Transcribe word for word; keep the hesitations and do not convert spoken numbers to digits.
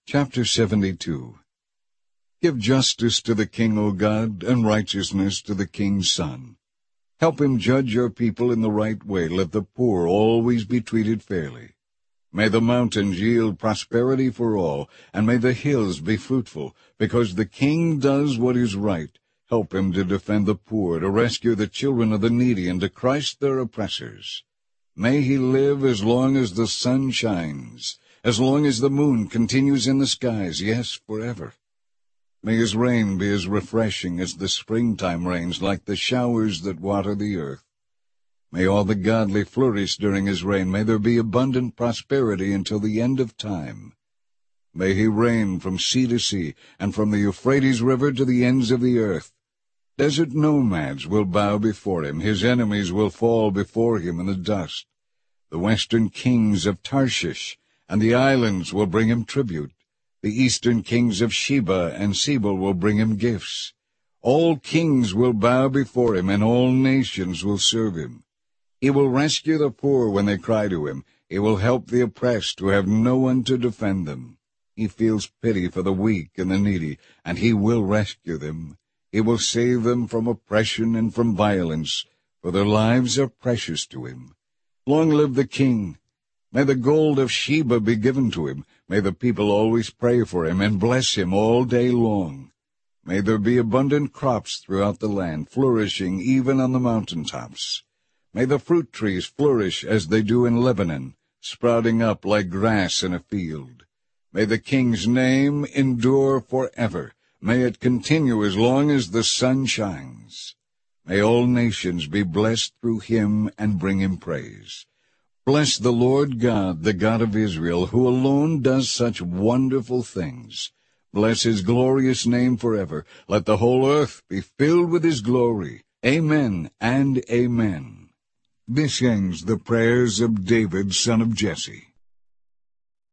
Chapter seventy-two. Give justice to the king, O God, and righteousness to the king's son. Help him judge your people in the right way. Let the poor always be treated fairly. May the mountains yield prosperity for all, and may the hills be fruitful, because the king does what is right. Help him to defend the poor, to rescue the children of the needy, and to crush their oppressors. May he live as long as the sun shines, as long as the moon continues in the skies, yes, forever. May his reign be as refreshing as the springtime rains, like the showers that water the earth. May all the godly flourish during his reign. May there be abundant prosperity until the end of time. May he reign from sea to sea, and from the Euphrates River to the ends of the earth. Desert nomads will bow before him. His enemies will fall before him in the dust. The western kings of Tarshish and the islands will bring him tribute. The eastern kings of Sheba and Seba will bring him gifts. All kings will bow before him, and all nations will serve him. He will rescue the poor when they cry to him. He will help the oppressed who have no one to defend them. He feels pity for the weak and the needy, and he will rescue them. He will save them from oppression and from violence, for their lives are precious to him. Long live the king! May the gold of Sheba be given to him. May the people always pray for him and bless him all day long. May there be abundant crops throughout the land, flourishing even on the mountaintops. May the fruit trees flourish as they do in Lebanon, sprouting up like grass in a field. May the king's name endure forever. May it continue as long as the sun shines. May all nations be blessed through him and bring him praise. Bless the Lord God, the God of Israel, who alone does such wonderful things. Bless his glorious name forever. Let the whole earth be filled with his glory. Amen and amen. This ends the prayers of David, son of Jesse.